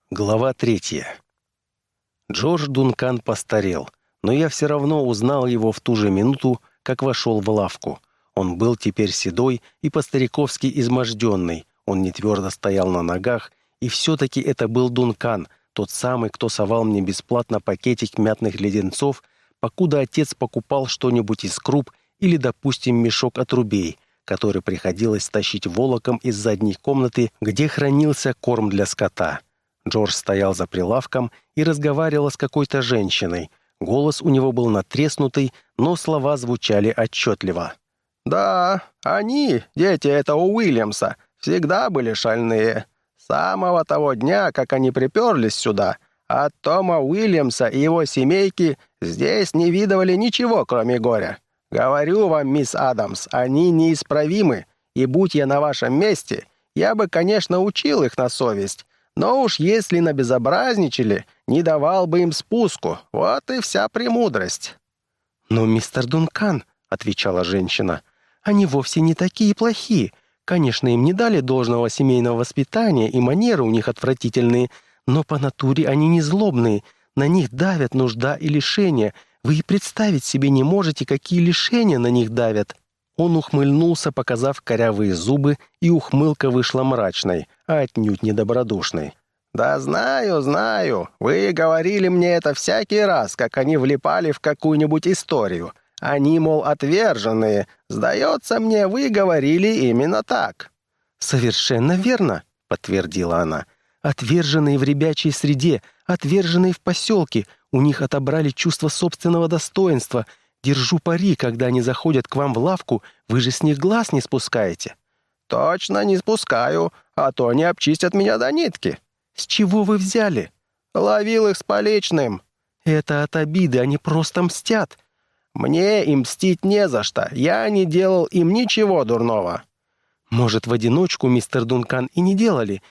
Глава 3. Джордж Дункан постарел, но я все равно узнал его в ту же минуту, как вошел в лавку. Он был теперь седой и по-стариковски изможденный, он не твердо стоял на ногах, и все-таки это был Дункан, тот самый, кто совал мне бесплатно пакетик мятных леденцов, покуда отец покупал что-нибудь из круп или, допустим, мешок отрубей, который приходилось тащить волоком из задней комнаты, где хранился корм для скота. Джордж стоял за прилавком и разговаривал с какой-то женщиной. Голос у него был надтреснутый, но слова звучали отчетливо. «Да, они, дети этого Уильямса, всегда были шальные. С самого того дня, как они приперлись сюда, от Тома Уильямса и его семейки здесь не видывали ничего, кроме горя. Говорю вам, мисс Адамс, они неисправимы, и будь я на вашем месте, я бы, конечно, учил их на совесть, но уж если набезобразничали, не давал бы им спуску. Вот и вся премудрость». «Но, мистер Дункан, — отвечала женщина, — они вовсе не такие плохие. Конечно, им не дали должного семейного воспитания, и манеры у них отвратительные, но по натуре они не злобные, на них давят нужда и лишения. Вы и представить себе не можете, какие лишения на них давят». Он ухмыльнулся, показав корявые зубы, и ухмылка вышла мрачной, а отнюдь недобродушной. «Да знаю, знаю. Вы говорили мне это всякий раз, как они влипали в какую-нибудь историю. Они, мол, отверженные. Сдается мне, вы говорили именно так». «Совершенно верно», — подтвердила она. «Отверженные в ребячей среде, отверженные в поселке. У них отобрали чувство собственного достоинства. Держу пари, когда они заходят к вам в лавку, вы же с них глаз не спускаете». «Точно не спускаю, а то они обчистят меня до нитки». «С чего вы взяли?» «Ловил их с поличным». «Это от обиды, они просто мстят». «Мне им мстить не за что, я не делал им ничего дурного». «Может, в одиночку, мистер Дункан, и не делали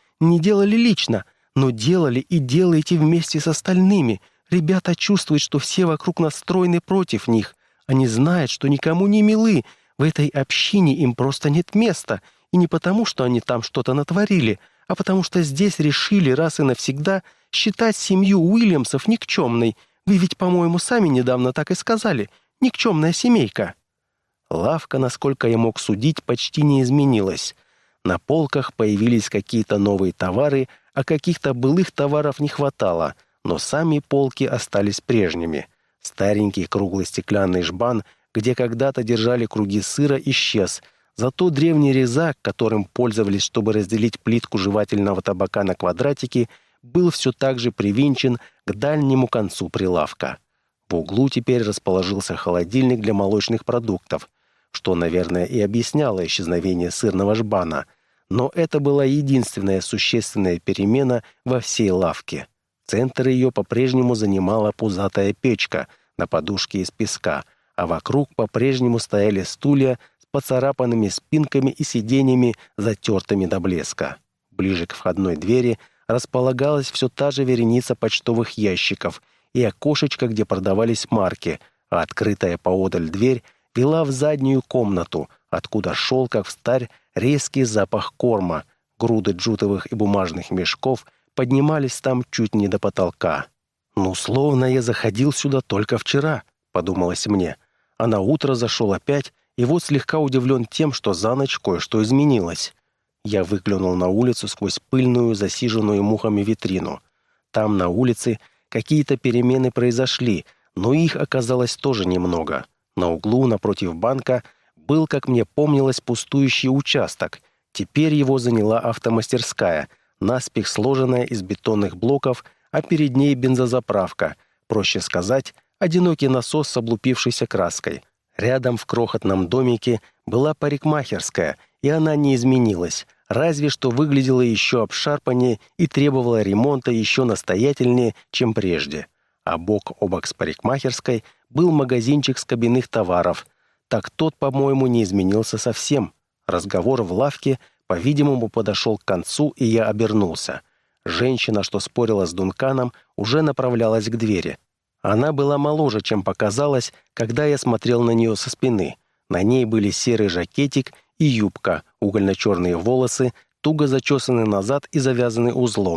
лично, но делали и делаете вместе с остальными. Ребята чувствуют, что все вокруг настроены против них. Они знают, что никому не милы. В этой общине им просто нет места. И не потому, что они там что-то натворили, а потому что здесь решили раз и навсегда считать семью Уильямсов никчемной. Вы ведь, по-моему, сами недавно так и сказали. Никчемная семейка». Лавка, насколько я мог судить, почти не изменилась. На полках появились какие-то новые товары, а каких-то былых товаров не хватало, но сами полки остались прежними. Старенький круглый стеклянный жбан, где когда-то держали круги сыра, исчез. Зато древний резак, которым пользовались, чтобы разделить плитку жевательного табака на квадратики, был все так же привинчен к дальнему концу прилавка. В углу теперь расположился холодильник для молочных продуктов, что, наверное, и объясняло исчезновение сырного жбана. Но это была единственная существенная перемена во всей лавке. Центр ее по-прежнему занимала пузатая печка на подушке из песка, а вокруг по-прежнему стояли стулья с поцарапанными спинками и сиденьями, затертыми до блеска. Ближе к входной двери располагалась все та же вереница почтовых ящиков и окошечко, где продавались марки, а открытая поодаль дверь вела в заднюю комнату, откуда шел, как встарь, резкий запах корма. Груды джутовых и бумажных мешков поднимались там чуть не до потолка. «Ну, словно я заходил сюда только вчера», — подумалось мне. А на утро зашел опять, и вот слегка удивлен тем, что за ночь кое-что изменилось. Я выглянул на улицу сквозь пыльную, засиженную мухами витрину. Там, на улице, какие-то перемены произошли, но их оказалось тоже немного. На углу, напротив банка, был, как мне помнилось, пустующий участок. Теперь его заняла автомастерская, наспех сложенная из бетонных блоков, а перед ней бензозаправка, проще сказать, одинокий насос с облупившейся краской. Рядом в крохотном домике была парикмахерская, и она не изменилась, разве что выглядела еще обшарпаннее и требовала ремонта еще настоятельнее, чем прежде. А бок о бок с парикмахерской был магазинчик с кабинных товаров. Так тот, по-моему, не изменился совсем. Разговор в лавке, по-видимому, подошел к концу, и я обернулся. Женщина, что спорила с Дунканом, уже направлялась к двери. Она была моложе, чем показалось, когда я смотрел на нее со спины. На ней были серый жакетик и юбка, угольно-черные волосы, туго зачесаны назад и завязаны узлом,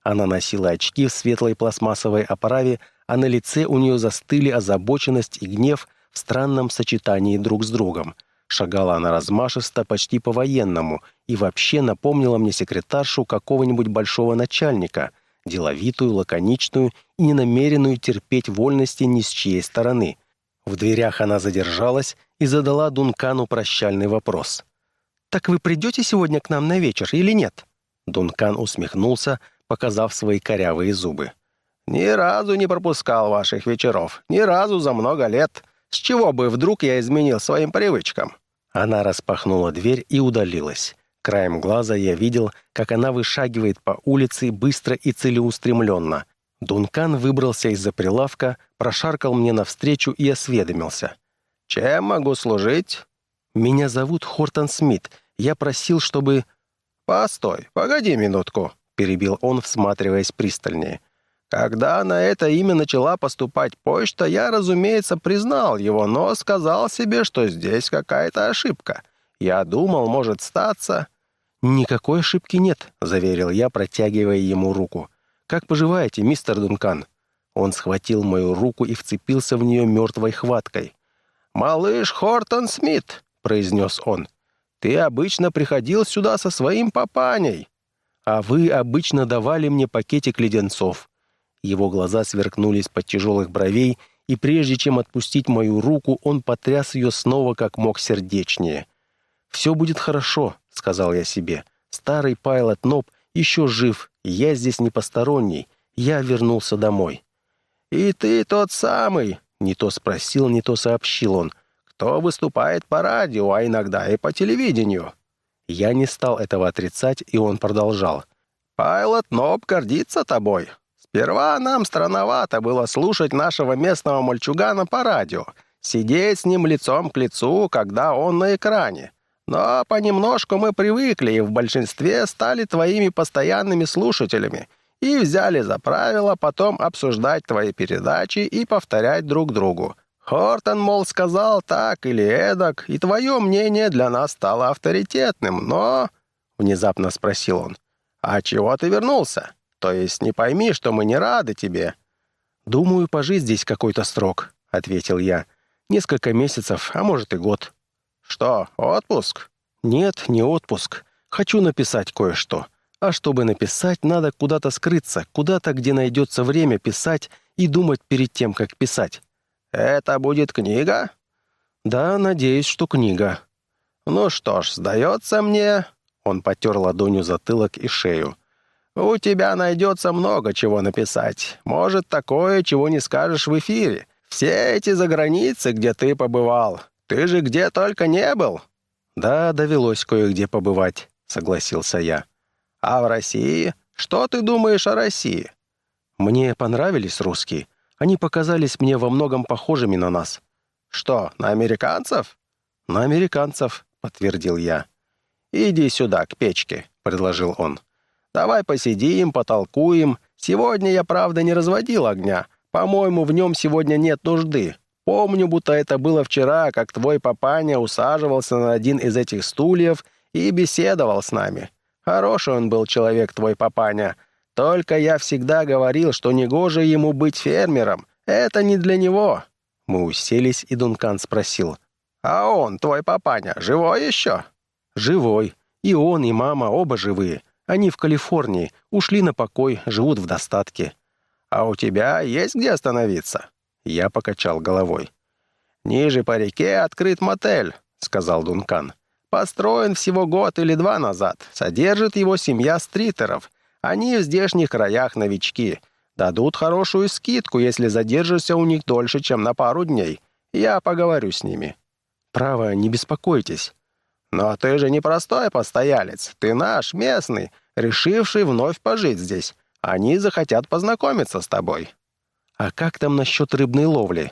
Она носила очки в светлой пластмассовой оправе, а на лице у нее застыли озабоченность и гнев в странном сочетании друг с другом. Шагала она размашисто, почти по-военному, и вообще напомнила мне секретаршу какого-нибудь большого начальника, деловитую, лаконичную и не намеренную терпеть вольности ни с чьей стороны. В дверях она задержалась и задала Дункану прощальный вопрос. «Так вы придете сегодня к нам на вечер или нет?» Дункан усмехнулся, показав свои корявые зубы. «Ни разу не пропускал ваших вечеров. Ни разу за много лет. С чего бы вдруг я изменил своим привычкам?» Она распахнула дверь и удалилась. Краем глаза я видел, как она вышагивает по улице быстро и целеустремленно. Дункан выбрался из-за прилавка, прошаркал мне навстречу и осведомился. «Чем могу служить?» «Меня зовут Хортон Смит. Я просил, чтобы...» «Постой, погоди минутку», — перебил он, всматриваясь пристальнее. «Когда на это имя начала поступать почта, я, разумеется, признал его, но сказал себе, что здесь какая-то ошибка. Я думал, может статься...» «Никакой ошибки нет», — заверил я, протягивая ему руку. «Как поживаете, мистер Дункан?» Он схватил мою руку и вцепился в нее мертвой хваткой. «Малыш Хортон Смит», — произнес он, — «ты обычно приходил сюда со своим папаней, а вы обычно давали мне пакетик леденцов». Его глаза сверкнули из-под тяжелых бровей, и прежде чем отпустить мою руку, он потряс ее снова как мог сердечнее. «Все будет хорошо», — сказал я себе. «Старый Пайлот Ноб еще жив, и я здесь не посторонний. Я вернулся домой». «И ты тот самый?» — не то спросил, не то сообщил он. «Кто выступает по радио, а иногда и по телевидению?» Я не стал этого отрицать, и он продолжал. «Пайлот Ноб гордится тобой. Сперва нам странновато было слушать нашего местного мальчугана по радио, сидеть с ним лицом к лицу, когда он на экране. Но понемножку мы привыкли и в большинстве стали твоими постоянными слушателями и взяли за правило потом обсуждать твои передачи и повторять друг другу. Хортон, мол, сказал так или эдак, и твое мнение для нас стало авторитетным, но...» Внезапно спросил он. «А чего ты вернулся? То есть не пойми, что мы не рады тебе». «Думаю, пожить здесь какой-то срок», — ответил я. «Несколько месяцев, а может и год». «Что, отпуск?» «Нет, не отпуск. Хочу написать кое-что. А чтобы написать, надо куда-то скрыться, куда-то, где найдется время писать и думать перед тем, как писать». «Это будет книга?» «Да, надеюсь, что книга». «Ну что ж, сдается мне...» Он потер ладонью затылок и шею. «У тебя найдется много чего написать. Может, такое, чего не скажешь в эфире. Все эти заграницы, где ты побывал. Ты же где только не был». «Да, довелось кое-где побывать», — согласился я. «А в России? Что ты думаешь о России?» «Мне понравились русские. Они показались мне во многом похожими на нас». «Что, на американцев?» «На американцев», — подтвердил я. «Иди сюда, к печке», — предложил он. «Давай посидим, потолкуем. Сегодня я, правда, не разводил огня. По-моему, в нем сегодня нет нужды. Помню, будто это было вчера, как твой папаня усаживался на один из этих стульев и беседовал с нами. Хороший он был человек, твой папаня. Только я всегда говорил, что негоже ему быть фермером. Это не для него». Мы уселись, и Дункан спросил. «А он, твой папаня, живой еще?» «Живой. И он, и мама оба живые. Они в Калифорнии, ушли на покой, живут в достатке». «А у тебя есть где остановиться?» Я покачал головой. «Ниже по реке открыт мотель», — сказал Дункан. «Построен всего год или два назад. Содержит его семья Стритеров. Они в здешних краях новички. Дадут хорошую скидку, если задержишься у них дольше, чем на пару дней. Я поговорю с ними». «Право, не беспокойтесь». «Но ты же не простой постоялец. Ты наш, местный, решивший вновь пожить здесь. Они захотят познакомиться с тобой». «А как там насчет рыбной ловли?»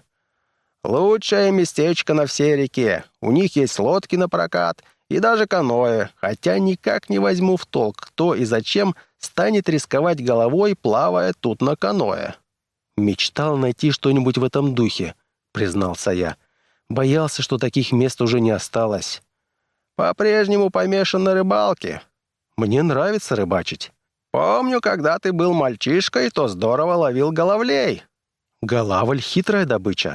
«Лучшее местечко на всей реке. У них есть лодки на прокат и даже каноэ, хотя никак не возьму в толк, кто и зачем станет рисковать головой, плавая тут на каноэ». «Мечтал найти что-нибудь в этом духе», — признался я. «Боялся, что таких мест уже не осталось». «По-прежнему помешан на рыбалке». «Мне нравится рыбачить». Помню, когда ты был мальчишкой, то здорово ловил головлей. Голавль — хитрая добыча.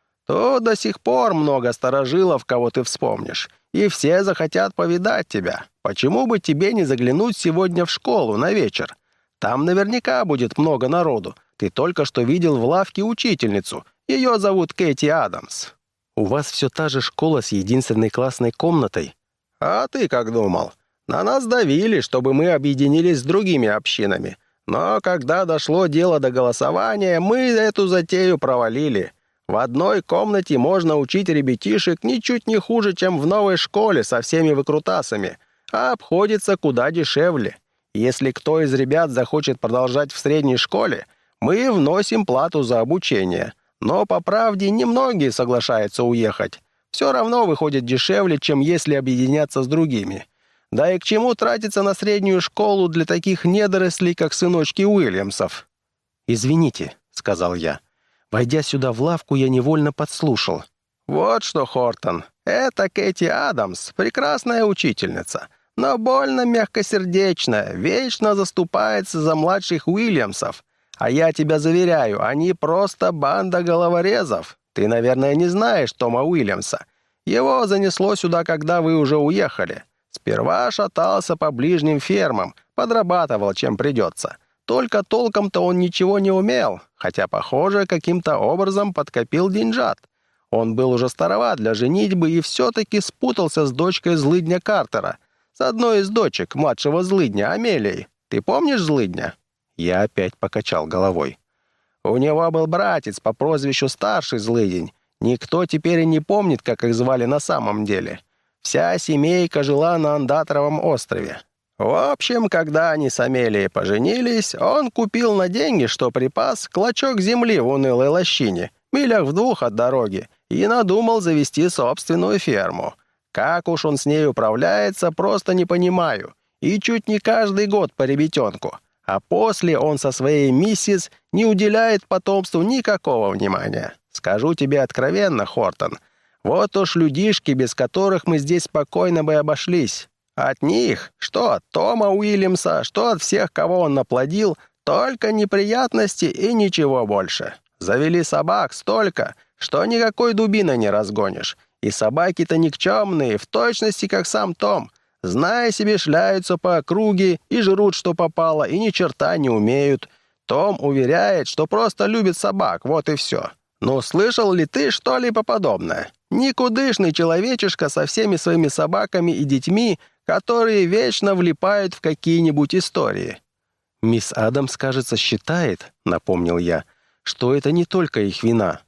То до сих пор много старожилов, кого ты вспомнишь, и все захотят повидать тебя. Почему бы тебе не заглянуть сегодня в школу на вечер? Там наверняка будет много народу. Ты только что видел в лавке учительницу. Ее зовут Кэти Адамс». У вас все та же школа с единственной классной комнатой. «А ты как думал? На нас давили, чтобы мы объединились с другими общинами. Но когда дошло дело до голосования, мы эту затею провалили. В одной комнате можно учить ребятишек ничуть не хуже, чем в новой школе со всеми выкрутасами, а обходится куда дешевле. Если кто из ребят захочет продолжать в средней школе, мы вносим плату за обучение. Но, по правде, немногие соглашаются уехать. Все равно выходит дешевле, чем если объединяться с другими. Да и к чему тратиться на среднюю школу для таких недорослей, как сыночки Уильямсов?» «Извините», — сказал я. Войдя сюда в лавку, я невольно подслушал. «Вот что, Хортон, это Кэти Адамс, прекрасная учительница, но больно мягкосердечная, вечно заступается за младших Уильямсов. А я тебя заверяю, они просто банда головорезов. Ты, наверное, не знаешь Тома Уильямса. Его занесло сюда, когда вы уже уехали. Сперва шатался по ближним фермам, подрабатывал, чем придется. Только толком-то он ничего не умел, хотя, похоже, каким-то образом подкопил деньжат. Он был уже староват для женитьбы и все-таки спутался с дочкой злыдня Картера, с одной из дочек младшего злыдня, Амелией. Ты помнишь злыдня?» Я опять покачал головой. «У него был братец по прозвищу Старший Злыдень. Никто теперь и не помнит, как их звали на самом деле. Вся семейка жила на Андаторовом острове. В общем, когда они с Амелией поженились, он купил на деньги, что припас, клочок земли в унылой лощине, милях в 2 от дороги, и надумал завести собственную ферму. Как уж он с ней управляется, просто не понимаю. И чуть не каждый год по ребятенку. А после он со своей миссис не уделяет потомству никакого внимания. Скажу тебе откровенно, Хортон, вот уж людишки, без которых мы здесь спокойно бы обошлись. От них, что от Тома Уильямса, что от всех, кого он наплодил, только неприятности и ничего больше. Завели собак столько, что никакой дубиной не разгонишь. И собаки-то никчемные, в точности, как сам Том. Зная себе, шляются по округе и жрут, что попало, и ни черта не умеют. Том уверяет, что просто любит собак, вот и все. Ну, слышал ли ты что-либо подобное? Никудышный человечишка со всеми своими собаками и детьми, которые вечно влипают в какие-нибудь истории». «Мисс Адамс, кажется, считает, — напомнил я, — что это не только их вина».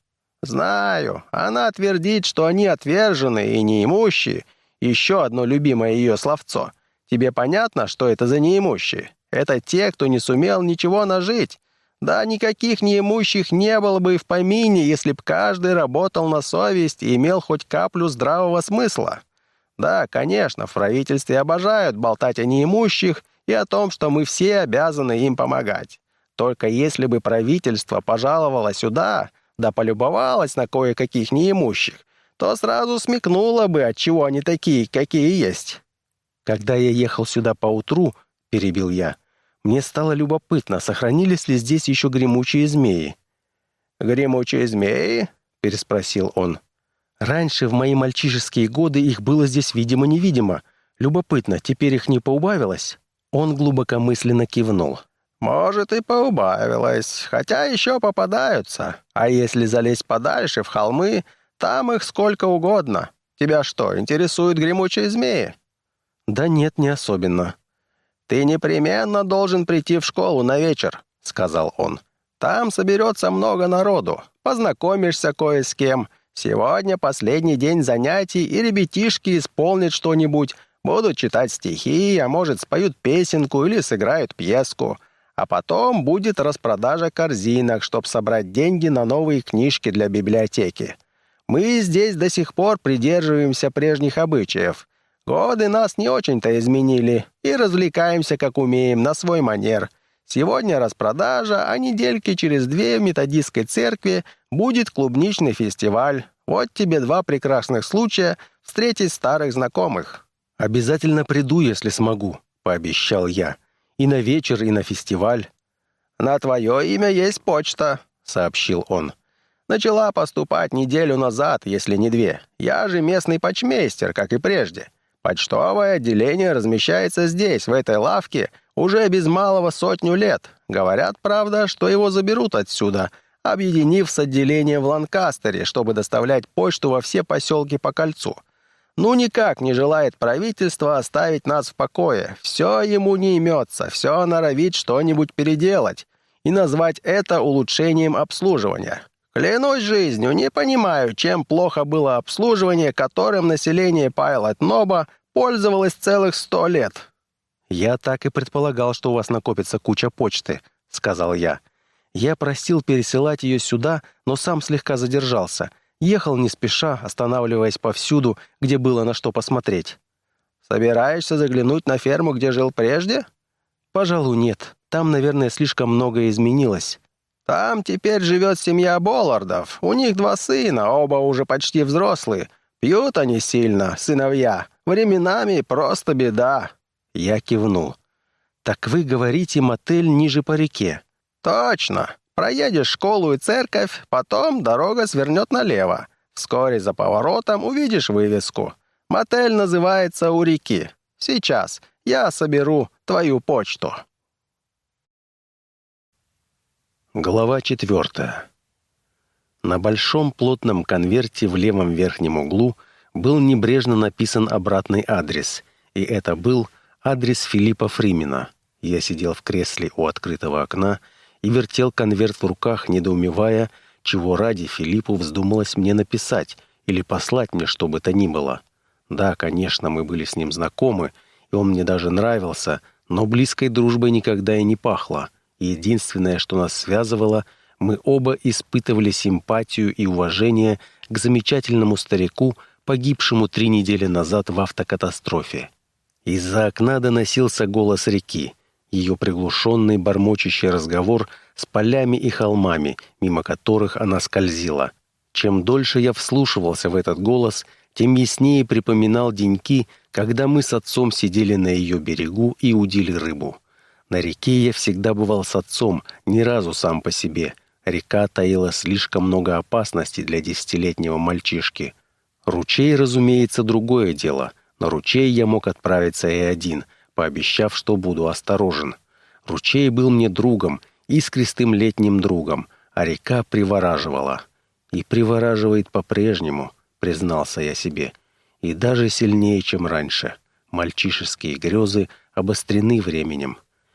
«Знаю. Она твердит, что они отверженные и неимущие. Еще одно любимое ее словцо. Тебе понятно, что это за неимущие? Это те, кто не сумел ничего нажить. Да никаких неимущих не было бы и в помине, если б каждый работал на совесть и имел хоть каплю здравого смысла. Да, конечно, в правительстве обожают болтать о неимущих и о том, что мы все обязаны им помогать. Только если бы правительство пожаловало сюда, да полюбовалось на кое-каких неимущих, то сразу смекнуло бы, отчего они такие, какие есть». «Когда я ехал сюда поутру, — перебил я, — мне стало любопытно, сохранились ли здесь еще гремучие змеи». «Гремучие змеи?» — переспросил он. «Раньше, в мои мальчишеские годы, их было здесь видимо-невидимо. Любопытно, теперь их не поубавилось?» Он глубокомысленно кивнул. «Может, и поубавилось, хотя еще попадаются. А если залезть подальше, в холмы, там их сколько угодно. Тебя что, интересуют гремучие змеи?» «Да нет, не особенно». «Ты непременно должен прийти в школу на вечер», — сказал он. «Там соберется много народу. Познакомишься кое с кем. Сегодня последний день занятий, и ребятишки исполнят что-нибудь. Будут читать стихи, а может, споют песенку или сыграют пьеску. А потом будет распродажа корзинок, чтобы собрать деньги на новые книжки для библиотеки. Мы здесь до сих пор придерживаемся прежних обычаев. Годы нас не очень-то изменили, и развлекаемся, как умеем, на свой манер. Сегодня распродажа, а недельки через 2 в методистской церкви будет клубничный фестиваль. Вот тебе 2 прекрасных случая встретить старых знакомых». «Обязательно приду, если смогу», — пообещал я. И на вечер, и на фестиваль». «На твое имя есть почта», — сообщил он. «Начала поступать неделю назад, если не 2. Я же местный почмейстер, как и прежде. Почтовое отделение размещается здесь, в этой лавке, уже без малого 100 лет. Говорят, правда, что его заберут отсюда, объединив с отделением в Ланкастере, чтобы доставлять почту во все поселки по кольцу. Ну, никак не желает правительство оставить нас в покое. Все ему не имется, все норовит что-нибудь переделать и назвать это улучшением обслуживания. Клянусь жизнью, не понимаю, чем плохо было обслуживание, которым население Пайлот-Ноба пользовалось целых 100 лет». «Я так и предполагал, что у вас накопится куча почты», — сказал я. «Я просил пересылать ее сюда, но сам слегка задержался. Ехал не спеша, останавливаясь повсюду, где было на что посмотреть». «Собираешься заглянуть на ферму, где жил прежде?» «Пожалуй, нет. Там, наверное, слишком многое изменилось». «Там теперь живет семья Боллардов. У них 2 сына, оба уже почти взрослые. Пьют они сильно, сыновья. Временами просто беда». Я кивнул. «Так вы говорите, мотель ниже по реке?» «Точно. Проедешь школу и церковь, потом дорога свернет налево. Вскоре за поворотом увидишь вывеску. Мотель называется «У реки». Сейчас я соберу твою почту». Глава 4. На большом плотном конверте в левом верхнем углу был небрежно написан обратный адрес, и это был адрес Филиппа Фримена. Я сидел в кресле у открытого окна и вертел конверт в руках, недоумевая, чего ради Филиппу вздумалось мне написать или послать мне что бы то ни было. Да, конечно, мы были с ним знакомы, и он мне даже нравился, но близкой дружбой никогда и не пахло. Единственное, что нас связывало, мы оба испытывали симпатию и уважение к замечательному старику, погибшему 3 недели назад в автокатастрофе. Из-за окна доносился голос реки, ее приглушенный бормочущий разговор с полями и холмами, мимо которых она скользила. Чем дольше я вслушивался в этот голос, тем яснее припоминал деньки, когда мы с отцом сидели на ее берегу и удили рыбу. На реке я всегда бывал с отцом, ни разу сам по себе. Река таила слишком много опасностей для 10-летнего мальчишки. Ручей, разумеется, другое дело. На ручей я мог отправиться и один, пообещав, что буду осторожен. Ручей был мне другом, искристым летним другом, а река привораживала. И привораживает по-прежнему, признался я себе. И даже сильнее, чем раньше. Мальчишеские грезы обострены временем.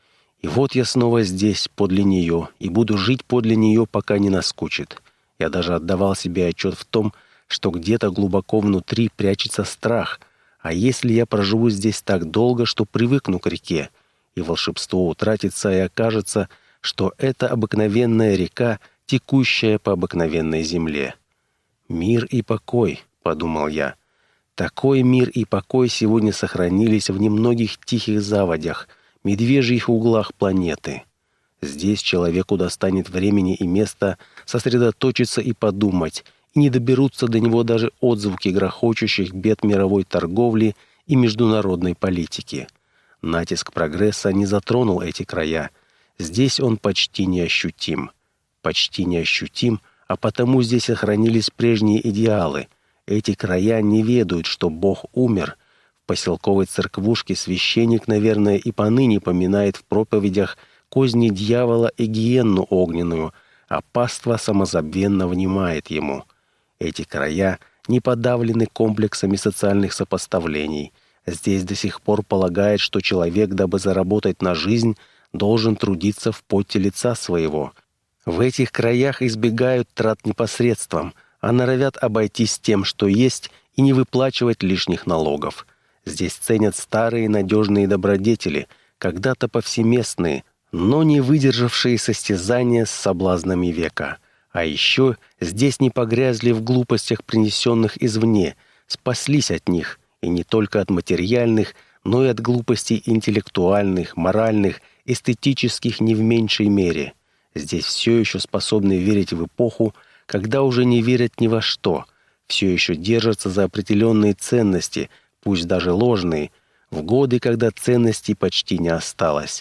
И вот я снова здесь, подле нее, и буду жить подле нее, пока не наскучит. Я даже отдавал себе отчет в том, что где-то глубоко внутри прячется страх. А если я проживу здесь так долго, что привыкну к реке, и волшебство утратится, и окажется, что это обыкновенная река, текущая по обыкновенной земле. «Мир и покой», — подумал я. Такой мир и покой сегодня сохранились в немногих тихих заводях, медвежьих углах планеты. Здесь человеку достанет времени и места сосредоточиться и подумать, и не доберутся до него даже отзвуки грохочущих бед мировой торговли и международной политики. Натиск прогресса не затронул эти края. Здесь он почти неощутим. Почти неощутим, а потому здесь сохранились прежние идеалы. Эти края не ведают, что Бог умер. В поселковой церквушке священник, наверное, и поныне поминает в проповедях козни дьявола и гиенну огненную, а паства самозабвенно внимает ему. Эти края не подавлены комплексами социальных сопоставлений. Здесь до сих пор полагает, что человек, дабы заработать на жизнь, должен трудиться в поте лица своего. В этих краях избегают трат непосредством, а норовят обойтись тем, что есть, и не выплачивать лишних налогов. Здесь ценят старые надежные добродетели, когда-то повсеместные, но не выдержавшие состязания с соблазнами века. А еще здесь не погрязли в глупостях, принесенных извне, спаслись от них, и не только от материальных, но и от глупостей интеллектуальных, моральных, эстетических не в меньшей мере. Здесь все еще способны верить в эпоху, когда уже не верят ни во что, все еще держатся за определенные ценности, пусть даже ложные, в годы, когда ценностей почти не осталось.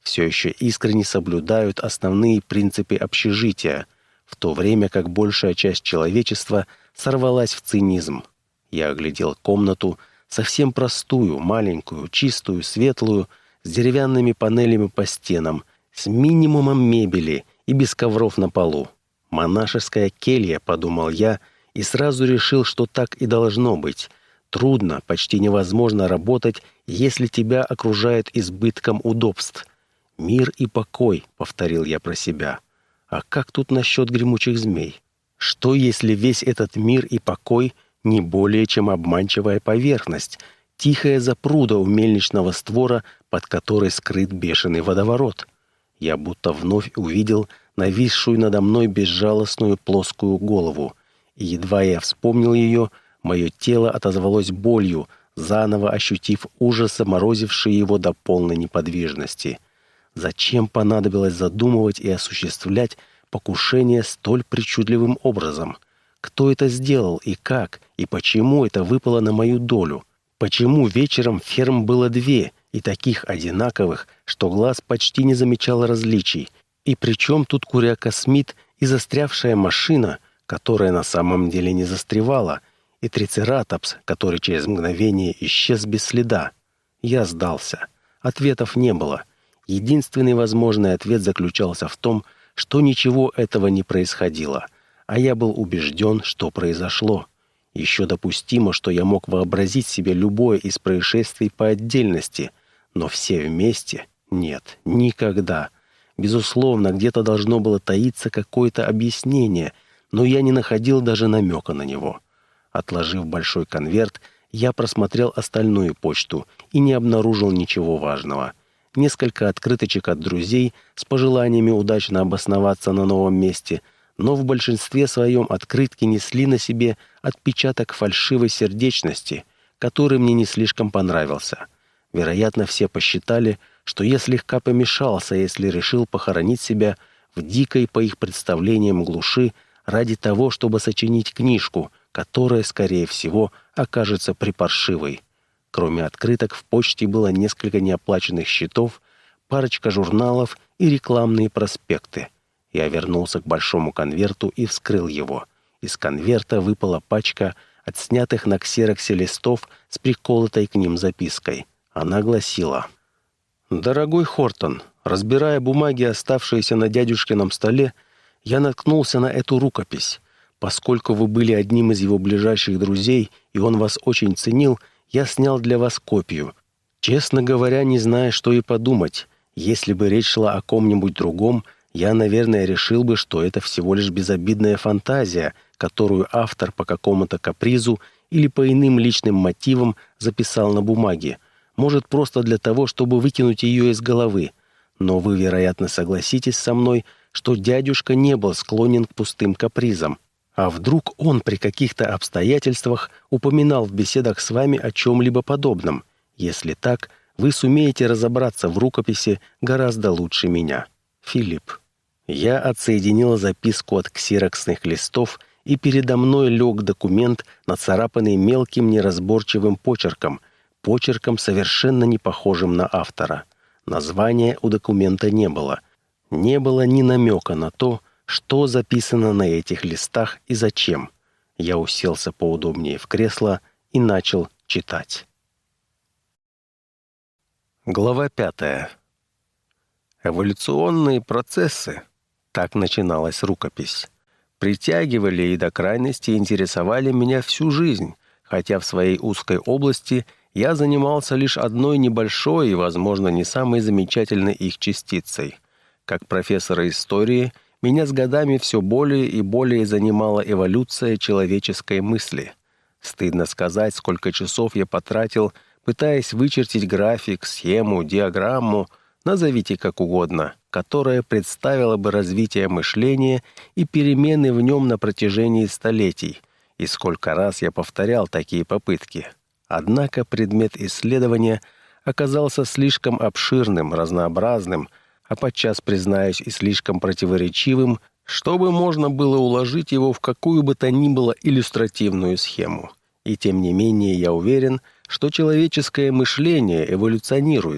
все еще искренне соблюдают основные принципы общежития, в то время как большая часть человечества сорвалась в цинизм. Я оглядел комнату, совсем простую, маленькую, чистую, светлую, с деревянными панелями по стенам, с минимумом мебели и без ковров на полу. «Монашеская келья», — подумал я, и сразу решил, что так и должно быть. Трудно, почти невозможно работать, если тебя окружает избытком удобств. «Мир и покой», — повторил я про себя. А как тут насчет гремучих змей? Что, если весь этот мир и покой не более чем обманчивая поверхность, тихая запруда у мельничного створа, под которой скрыт бешеный водоворот? Я будто вновь увидел нависшую надо мной безжалостную плоскую голову, и едва я вспомнил ее, мое тело отозвалось болью, заново ощутив ужас, заморозивший его до полной неподвижности. Зачем понадобилось задумывать и осуществлять покушение столь причудливым образом? Кто это сделал и как, и почему это выпало на мою долю? Почему вечером ферм было 2, и таких одинаковых, что глаз почти не замечал различий? И причем тут Куряка Смит и застрявшая машина, которая на самом деле не застревала, и трицератопс, который через мгновение исчез без следа? Я сдался. Ответов не было. Единственный возможный ответ заключался в том, что ничего этого не происходило, а я был убежден, что произошло. Еще допустимо, что я мог вообразить себе любое из происшествий по отдельности, но все вместе — нет, никогда. Безусловно, где-то должно было таиться какое-то объяснение, но я не находил даже намека на него. Отложив большой конверт, я просмотрел остальную почту и не обнаружил ничего важного. Несколько открыточек от друзей с пожеланиями удачно обосноваться на новом месте, но в большинстве своем открытки несли на себе отпечаток фальшивой сердечности, который мне не слишком понравился. Вероятно, все посчитали, что я слегка помешался, если решил похоронить себя в дикой, по их представлениям, глуши ради того, чтобы сочинить книжку, которая, скорее всего, окажется припаршивой. Кроме открыток, в почте было несколько неоплаченных счетов, парочка журналов и рекламные проспекты. Я вернулся к большому конверту и вскрыл его. Из конверта выпала пачка отснятых на ксероксе листов с приколотой к ним запиской. Она гласила: «Дорогой Хортон, разбирая бумаги, оставшиеся на дядюшкином столе, я наткнулся на эту рукопись. Поскольку вы были одним из его ближайших друзей, и он вас очень ценил, я снял для вас копию. Честно говоря, не зная, что и подумать. Если бы речь шла о ком-нибудь другом, я, наверное, решил бы, что это всего лишь безобидная фантазия, которую автор по какому-то капризу или по иным личным мотивам записал на бумаге. Может, просто для того, чтобы выкинуть ее из головы. Но вы, вероятно, согласитесь со мной, что дядюшка не был склонен к пустым капризам. А вдруг он при каких-то обстоятельствах упоминал в беседах с вами о чем-либо подобном? Если так, вы сумеете разобраться в рукописи гораздо лучше меня. Филипп». Я отсоединил записку от ксероксных листов, и передо мной лег документ, нацарапанный мелким неразборчивым почерком, совершенно не похожим на автора. Названия у документа не было. Не было ни намека на то, что записано на этих листах и зачем. Я уселся поудобнее в кресло и начал читать. Глава 5. Эволюционные процессы, так начиналась рукопись, притягивали и до крайности интересовали меня всю жизнь, хотя в своей узкой области я занимался лишь одной небольшой и, возможно, не самой замечательной их частицей. Как профессора истории, меня с годами все более и более занимала эволюция человеческой мысли. Стыдно сказать, сколько часов я потратил, пытаясь вычертить график, схему, диаграмму, назовите как угодно, которая представила бы развитие мышления и перемены в нем на протяжении столетий, и сколько раз я повторял такие попытки. Однако предмет исследования оказался слишком обширным, разнообразным, а подчас, признаюсь, и слишком противоречивым, чтобы можно было уложить его в какую бы то ни было иллюстративную схему. И тем не менее я уверен, что человеческое мышление эволюционирует,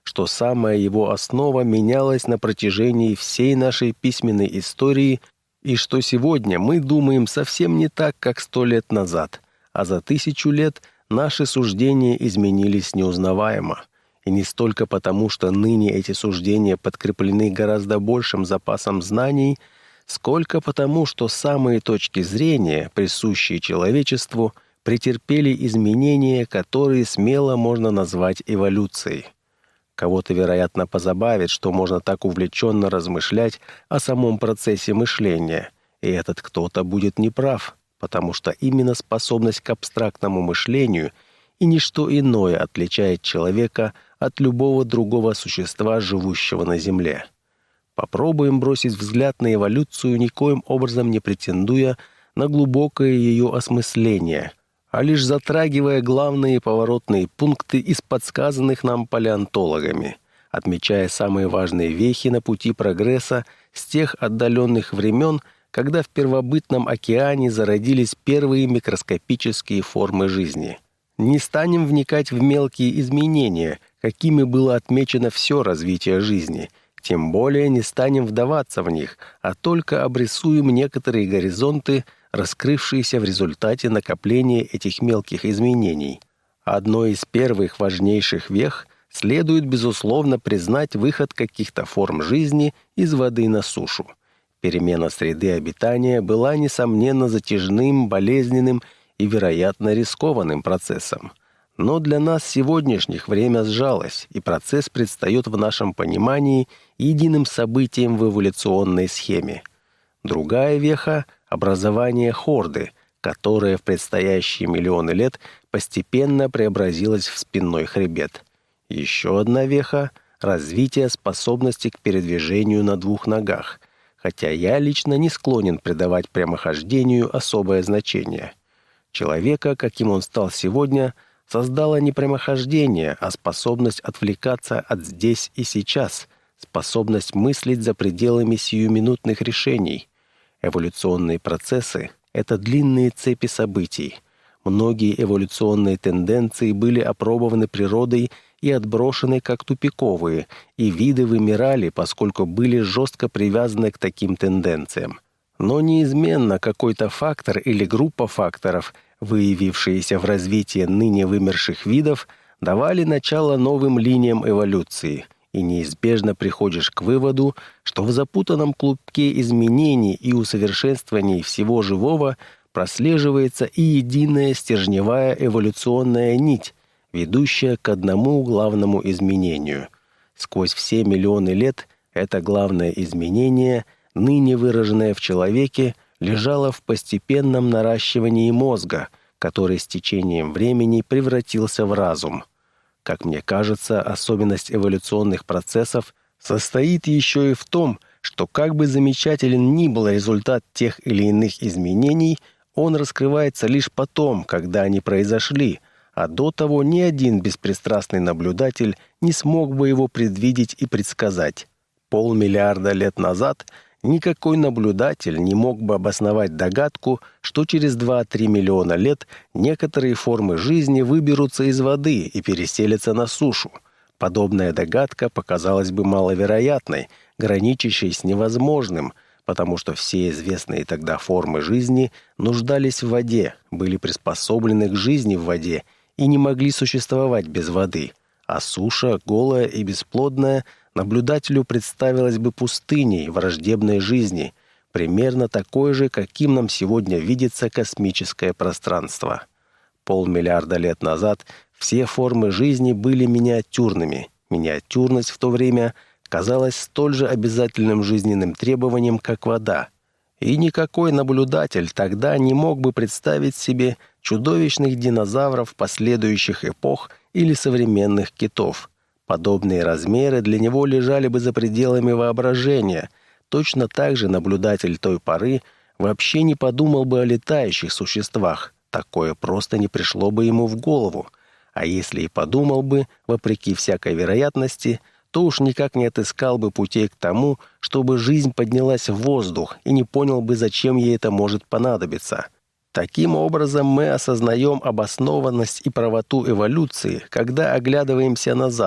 что самая его основа менялась на протяжении всей нашей письменной истории и что сегодня мы думаем совсем не так, как 100 лет назад, а за 1000 лет наши суждения изменились неузнаваемо. И не столько потому, что ныне эти суждения подкреплены гораздо большим запасом знаний, сколько потому, что самые точки зрения, присущие человечеству, претерпели изменения, которые смело можно назвать эволюцией. Кого-то, вероятно, позабавит, что можно так увлеченно размышлять о самом процессе мышления, и этот кто-то будет неправ, потому что именно способность к абстрактному мышлению и ничто иное отличает человека от любого другого существа, живущего на Земле. Попробуем бросить взгляд на эволюцию, никоим образом не претендуя на глубокое ее осмысление, а лишь затрагивая главные поворотные пункты из подсказанных нам палеонтологами, отмечая самые важные вехи на пути прогресса с тех отдаленных времен, когда в первобытном океане зародились первые микроскопические формы жизни. Не станем вникать в мелкие изменения, какими было отмечено все развитие жизни, тем более не станем вдаваться в них, а только обрисуем некоторые горизонты, раскрывшиеся в результате накопления этих мелких изменений. Одной из первых важнейших вех следует, безусловно, признать выход каких-то форм жизни из воды на сушу. Перемена среды обитания была, несомненно, затяжным, болезненным и, вероятно, рискованным процессом. Но для нас сегодняшних время сжалось, и процесс предстает в нашем понимании единым событием в эволюционной схеме. Другая веха — образование хорды, которая в предстоящие миллионы лет постепенно преобразилась в спинной хребет. Еще одна веха — развитие способности к передвижению на 2 ногах, хотя я лично не склонен придавать прямохождению особое значение. Человека, каким он стал сегодня, создало не прямохождение, а способность отвлекаться от здесь и сейчас, способность мыслить за пределами сиюминутных решений. Эволюционные процессы — это длинные цепи событий. Многие эволюционные тенденции были опробованы природой и отброшены как тупиковые, и виды вымирали, поскольку были жестко привязаны к таким тенденциям. Но неизменно какой-то фактор или группа факторов, выявившиеся в развитии ныне вымерших видов, давали начало новым линиям эволюции, и неизбежно приходишь к выводу, что в запутанном клубке изменений и усовершенствований всего живого прослеживается и единая стержневая эволюционная нить, ведущая к одному главному изменению. Сквозь все миллионы лет это главное изменение, ныне выраженное в человеке, лежало в постепенном наращивании мозга, который с течением времени превратился в разум. Как мне кажется, особенность эволюционных процессов состоит еще и в том, что как бы замечателен ни был результат тех или иных изменений, он раскрывается лишь потом, когда они произошли, а до того ни один беспристрастный наблюдатель не смог бы его предвидеть и предсказать. 500 миллиарда лет назад никакой наблюдатель не мог бы обосновать догадку, что через 2-3 миллиона лет некоторые формы жизни выберутся из воды и переселятся на сушу. Подобная догадка показалась бы маловероятной, граничащей с невозможным, потому что все известные тогда формы жизни нуждались в воде, были приспособлены к жизни в воде и не могли существовать без воды. А суша, голая и бесплодная, наблюдателю представилась бы пустыней враждебной жизни, примерно такой же, каким нам сегодня видится космическое пространство. 500 миллиарда лет назад все формы жизни были миниатюрными. Миниатюрность в то время казалась столь же обязательным жизненным требованием, как вода. И никакой наблюдатель тогда не мог бы представить себе чудовищных динозавров последующих эпох или современных китов. Подобные размеры для него лежали бы за пределами воображения. Точно так же наблюдатель той поры вообще не подумал бы о летающих существах. Такое просто не пришло бы ему в голову. А если и подумал бы, вопреки всякой вероятности, то уж никак не отыскал бы путей к тому, чтобы жизнь поднялась в воздух и не понял бы, зачем ей это может понадобиться. Таким образом, мы осознаем обоснованность и правоту эволюции, когда оглядываемся назад,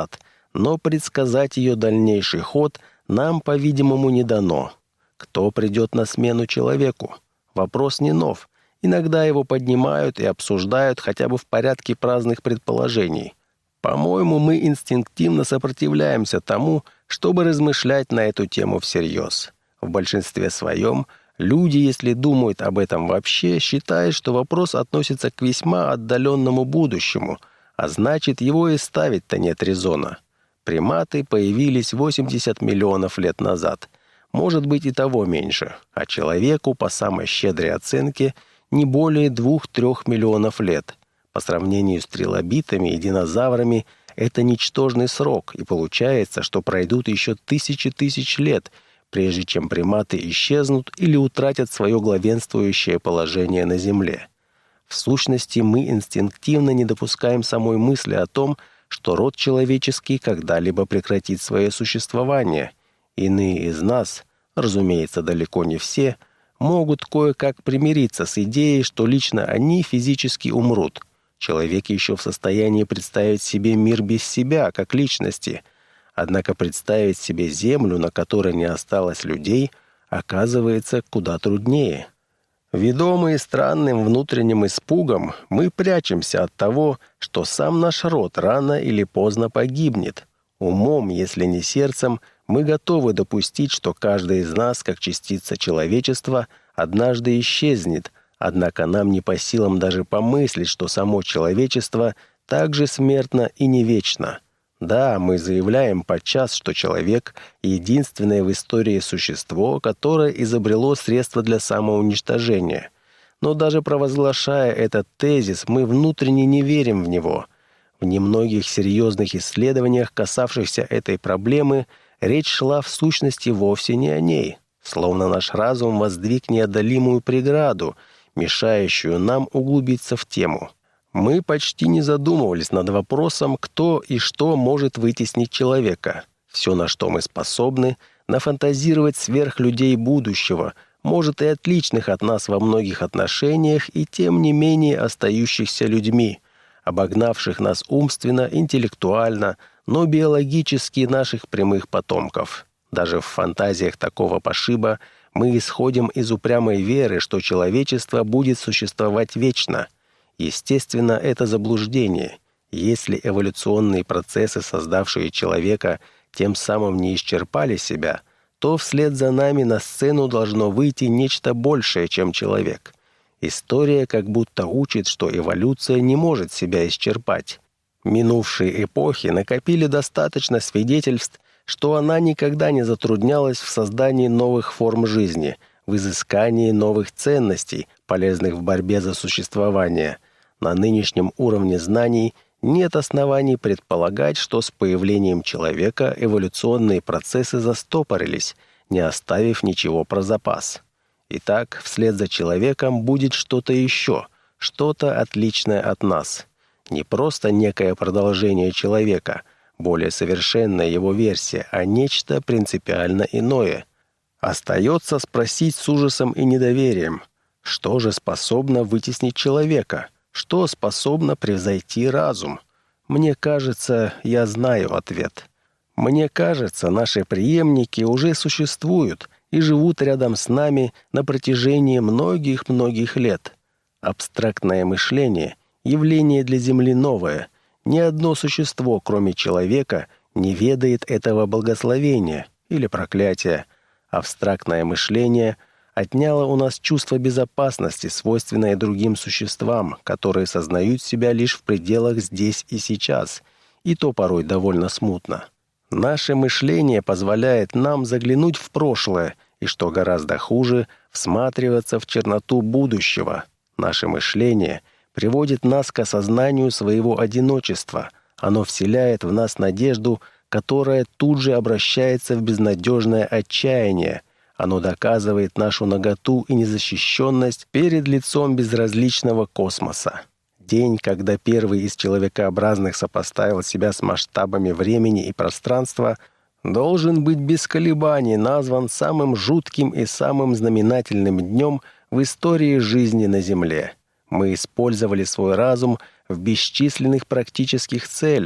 но предсказать ее дальнейший ход нам, по-видимому, не дано. Кто придет на смену человеку? Вопрос не нов. Иногда его поднимают и обсуждают хотя бы в порядке праздных предположений. По-моему, мы инстинктивно сопротивляемся тому, чтобы размышлять на эту тему всерьез. В большинстве своем люди, если думают об этом вообще, считают, что вопрос относится к весьма отдаленному будущему, а значит, его и ставить-то нет резона. Приматы появились 80 миллионов лет назад. Может быть и того меньше, а человеку, по самой щедрой оценке, не более 2-3 миллионов лет. По сравнению с трилобитами и динозаврами это ничтожный срок, и получается, что пройдут еще тысячи тысяч лет, прежде чем приматы исчезнут или утратят свое главенствующее положение на Земле. В сущности, мы инстинктивно не допускаем самой мысли о том, что род человеческий когда-либо прекратит свое существование. Иные из нас, разумеется, далеко не все, могут кое-как примириться с идеей, что лично они физически умрут. Человек еще в состоянии представить себе мир без себя, как личности. Однако представить себе землю, на которой не осталось людей, оказывается куда труднее. Ведомые странным внутренним испугом, мы прячемся от того, что сам наш род рано или поздно погибнет. Умом, если не сердцем, мы готовы допустить, что каждый из нас, как частица человечества, однажды исчезнет, однако нам не по силам даже помыслить, что само человечество также смертно и не вечно. Да, мы заявляем подчас, что человек — единственное в истории существо, которое изобрело средства для самоуничтожения. Но даже провозглашая этот тезис, мы внутренне не верим в него. В немногих серьезных исследованиях, касавшихся этой проблемы, речь шла в сущности вовсе не о ней. Словно наш разум воздвиг неодолимую преграду, мешающую нам углубиться в тему. Мы почти не задумывались над вопросом, кто и что может вытеснить человека. Все, на что мы способны, нафантазировать сверхлюдей будущего, может и отличных от нас во многих отношениях, и тем не менее остающихся людьми, обогнавших нас умственно, интеллектуально, но биологически наших прямых потомков. Даже в фантазиях такого пошиба мы исходим из упрямой веры, что человечество будет существовать вечно. Естественно, это заблуждение. Если эволюционные процессы, создавшие человека, тем самым не исчерпали себя, то вслед за нами на сцену должно выйти нечто большее, чем человек. История как будто учит, что эволюция не может себя исчерпать. Минувшие эпохи накопили достаточно свидетельств, что она никогда не затруднялась в создании новых форм жизни, в изыскании новых ценностей, полезных в борьбе за существование. На нынешнем уровне знаний нет оснований предполагать, что с появлением человека эволюционные процессы застопорились, не оставив ничего про запас. Итак, вслед за человеком будет что-то еще, что-то отличное от нас. Не просто некое продолжение человека, более совершенная его версия, а нечто принципиально иное. Остается спросить с ужасом и недоверием, что же способно вытеснить человека? Что способно превзойти разум? Мне кажется, я знаю ответ. Мне кажется, наши преемники уже существуют и живут рядом с нами на протяжении многих-многих лет. Абстрактное мышление — явление для Земли новое. Ни одно существо, кроме человека, не ведает этого благословения или проклятия. Абстрактное мышление отняло у нас чувство безопасности, свойственное другим существам, которые сознают себя лишь в пределах здесь и сейчас, и то порой довольно смутно. Наше мышление позволяет нам заглянуть в прошлое и, что гораздо хуже, всматриваться в черноту будущего. Наше мышление приводит нас к осознанию своего одиночества. Оно вселяет в нас надежду, которая тут же обращается в безнадежное отчаяние. Оно доказывает нашу наготу и незащищенность перед лицом безразличного космоса. День, когда первый из человекообразных сопоставил себя с масштабами времени и пространства, должен быть без колебаний назван самым жутким и самым знаменательным днем в истории жизни на Земле. Мы использовали свой разум в бесчисленных практических целях,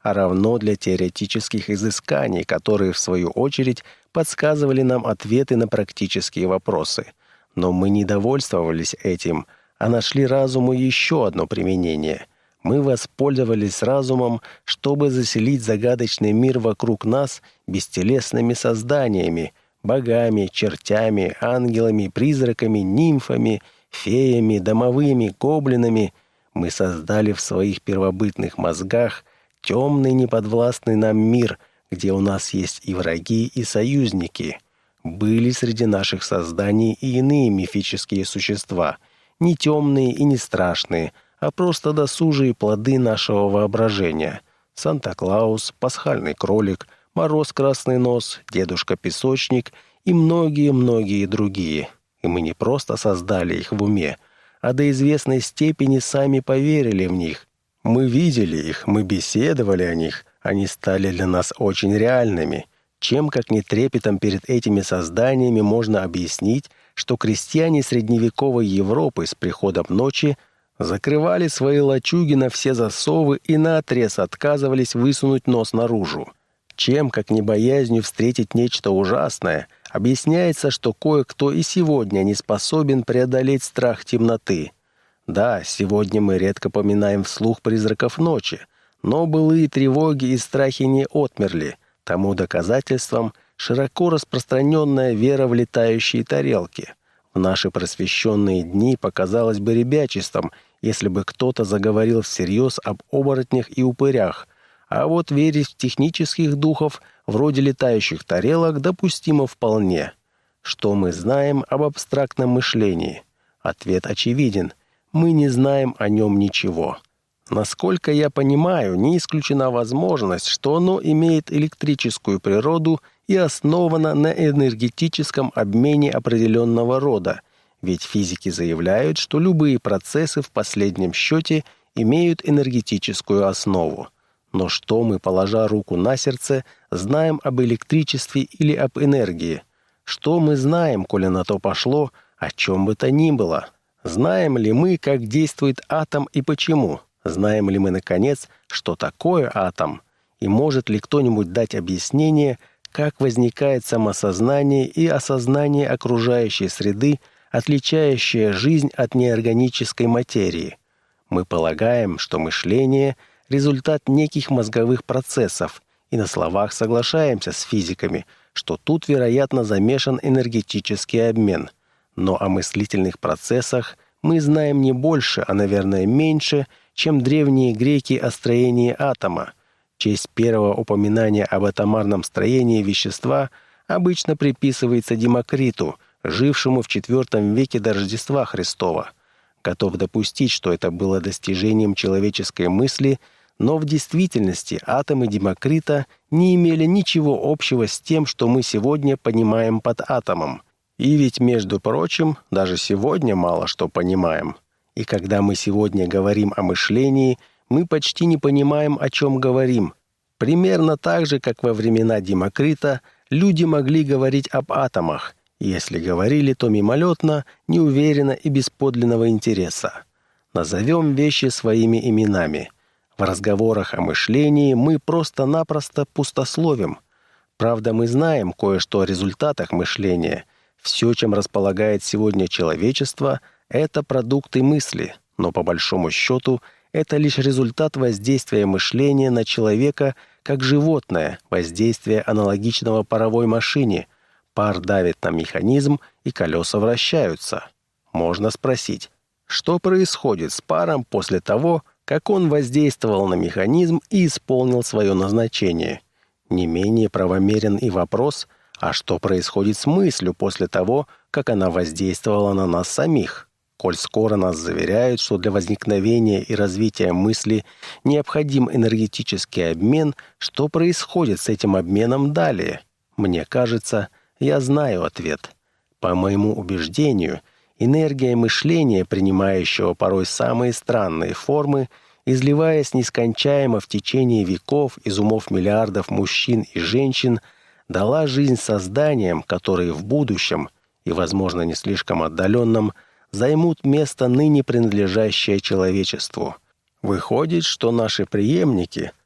а равно для теоретических изысканий, которые, в свою очередь, подсказывали нам ответы на практические вопросы. Но мы не довольствовались этим, а нашли разуму еще одно применение. Мы воспользовались разумом, чтобы заселить загадочный мир вокруг нас бестелесными созданиями, богами, чертями, ангелами, призраками, нимфами, феями, домовыми, гоблинами. Мы создали в своих первобытных мозгах темный неподвластный нам мир, где у нас есть и враги, и союзники. Были среди наших созданий и иные мифические существа, не темные и не страшные, а просто досужие плоды нашего воображения. Санта-Клаус, пасхальный кролик, Мороз Красный Нос, Дедушка Песочник и многие-многие другие. И мы не просто создали их в уме, а до известной степени сами поверили в них. Мы видели их, мы беседовали о них, они стали для нас очень реальными. Чем, как не трепетом перед этими созданиями, можно объяснить, что крестьяне средневековой Европы с приходом ночи закрывали свои лачуги на все засовы и наотрез отказывались высунуть нос наружу? Чем, как не боязнью встретить нечто ужасное, объясняется, что кое-кто и сегодня не способен преодолеть страх темноты? Да, сегодня мы редко поминаем вслух призраков ночи, но былые тревоги и страхи не отмерли. Тому доказательством широко распространенная вера в летающие тарелки. В наши просвещенные дни показалось бы ребячеством, если бы кто-то заговорил всерьез об оборотнях и упырях, а вот верить в технических духов, вроде летающих тарелок, допустимо вполне. Что мы знаем об абстрактном мышлении? Ответ очевиден. Мы не знаем о нем ничего. Насколько я понимаю, не исключена возможность, что оно имеет электрическую природу и основано на энергетическом обмене определенного рода, ведь физики заявляют, что любые процессы в последнем счете имеют энергетическую основу. Но что мы, положа руку на сердце, знаем об электричестве или об энергии? Что мы знаем, коли на то пошло, о чем бы то ни было? Знаем ли мы, как действует атом и почему? Знаем ли мы, наконец, что такое атом? И может ли кто-нибудь дать объяснение, как возникает самосознание и осознание окружающей среды, отличающее жизнь от неорганической материи? Мы полагаем, что мышление – результат неких мозговых процессов, и на словах соглашаемся с физиками, что тут, вероятно, замешан энергетический обмен. Но о мыслительных процессах мы знаем не больше, а, наверное, меньше, чем древние греки о строении атома. Честь первого упоминания об атомарном строении вещества обычно приписывается Демокриту, жившему в IV веке до Рождества Христова. Готов допустить, что это было достижением человеческой мысли, но в действительности атомы Демокрита не имели ничего общего с тем, что мы сегодня понимаем под атомом. И ведь, между прочим, даже сегодня мало что понимаем. И когда мы сегодня говорим о мышлении, мы почти не понимаем, о чем говорим. Примерно так же, как во времена Демокрита, люди могли говорить об атомах. Если говорили, то мимолетно, неуверенно и без подлинного интереса. Назовем вещи своими именами. В разговорах о мышлении мы просто-напросто пустословим. Правда, мы знаем кое-что о результатах мышления. Все, чем располагает сегодня человечество, это продукты мысли, но по большому счету это лишь результат воздействия мышления на человека как животное, воздействие аналогичного паровой машине. Пар давит на механизм, и колеса вращаются. Можно спросить, что происходит с паром после того, как он воздействовал на механизм и исполнил свое назначение? Не менее правомерен и вопрос, а что происходит с мыслью после того, как она воздействовала на нас самих? Коль скоро нас заверяют, что для возникновения и развития мысли необходим энергетический обмен, что происходит с этим обменом далее? Мне кажется, я знаю ответ. По моему убеждению, энергия мышления, принимающего порой самые странные формы, изливаясь нескончаемо в течение веков из умов миллиардов мужчин и женщин, дала жизнь созданиям, которые в будущем, и, возможно, не слишком отдаленном, займут место, ныне принадлежащее человечеству. Выходит, что наши преемники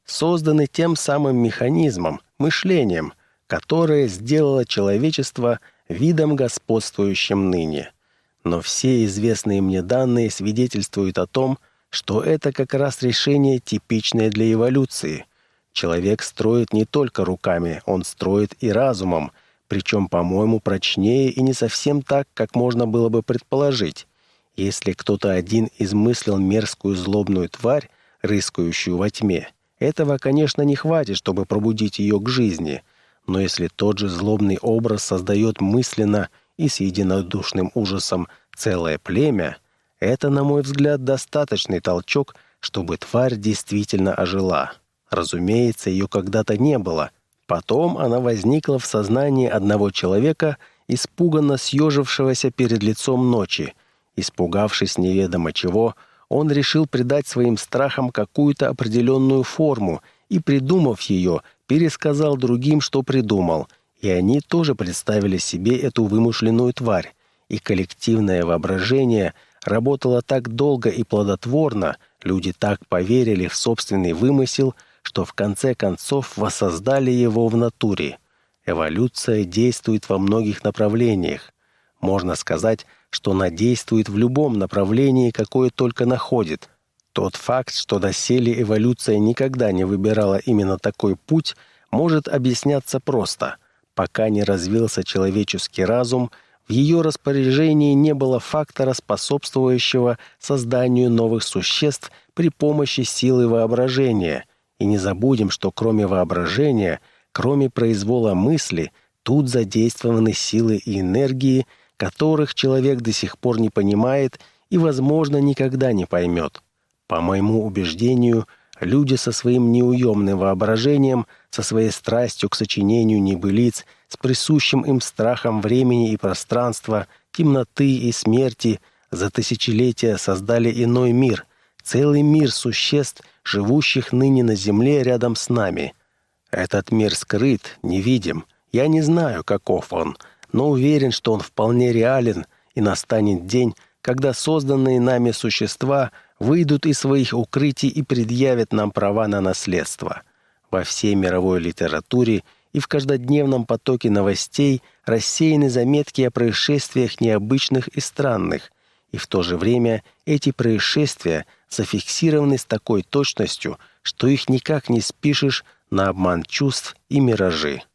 созданы тем самым механизмом, мышлением, которое сделало человечество видом господствующим ныне. Но все известные мне данные свидетельствуют о том, что это как раз решение, типичное для эволюции. Человек строит не только руками, он строит и разумом, причем, по-моему, прочнее и не совсем так, как можно было бы предположить. Если кто-то один измыслил мерзкую злобную тварь, рыскающую во тьме, этого, конечно, не хватит, чтобы пробудить ее к жизни. Но если тот же злобный образ создает мысленно и с единодушным ужасом целое племя, это, на мой взгляд, достаточный толчок, чтобы тварь действительно ожила. Разумеется, ее когда-то не было. Потом она возникла в сознании одного человека, испуганно съежившегося перед лицом ночи. Испугавшись неведомо чего, он решил придать своим страхам какую-то определенную форму и, придумав ее, пересказал другим, что придумал, и они тоже представили себе эту вымышленную тварь. И коллективное воображение работало так долго и плодотворно, люди так поверили в собственный вымысел, что в конце концов воссоздали его в натуре. Эволюция действует во многих направлениях. Можно сказать, что она действует в любом направлении, какое только находит. Тот факт, что доселе эволюция никогда не выбирала именно такой путь, может объясняться просто. Пока не развился человеческий разум, в ее распоряжении не было фактора, способствующего созданию новых существ при помощи силы воображения. И не забудем, что кроме воображения, кроме произвола мысли, тут задействованы силы и энергии, которых человек до сих пор не понимает и, возможно, никогда не поймет. По моему убеждению, люди со своим неуемным воображением, со своей страстью к сочинению небылиц, с присущим им страхом времени и пространства, темноты и смерти, за тысячелетия создали иной мир, целый мир существ, живущих ныне на земле рядом с нами. Этот мир скрыт, невидим. Я не знаю, каков он, но уверен, что он вполне реален, и настанет день, когда созданные нами существа выйдут из своих укрытий и предъявят нам права на наследство. Во всей мировой литературе и в каждодневном потоке новостей рассеяны заметки о происшествиях необычных и странных, и в то же время эти происшествия зафиксированы с такой точностью, что их никак не спишешь на обман чувств и миражи.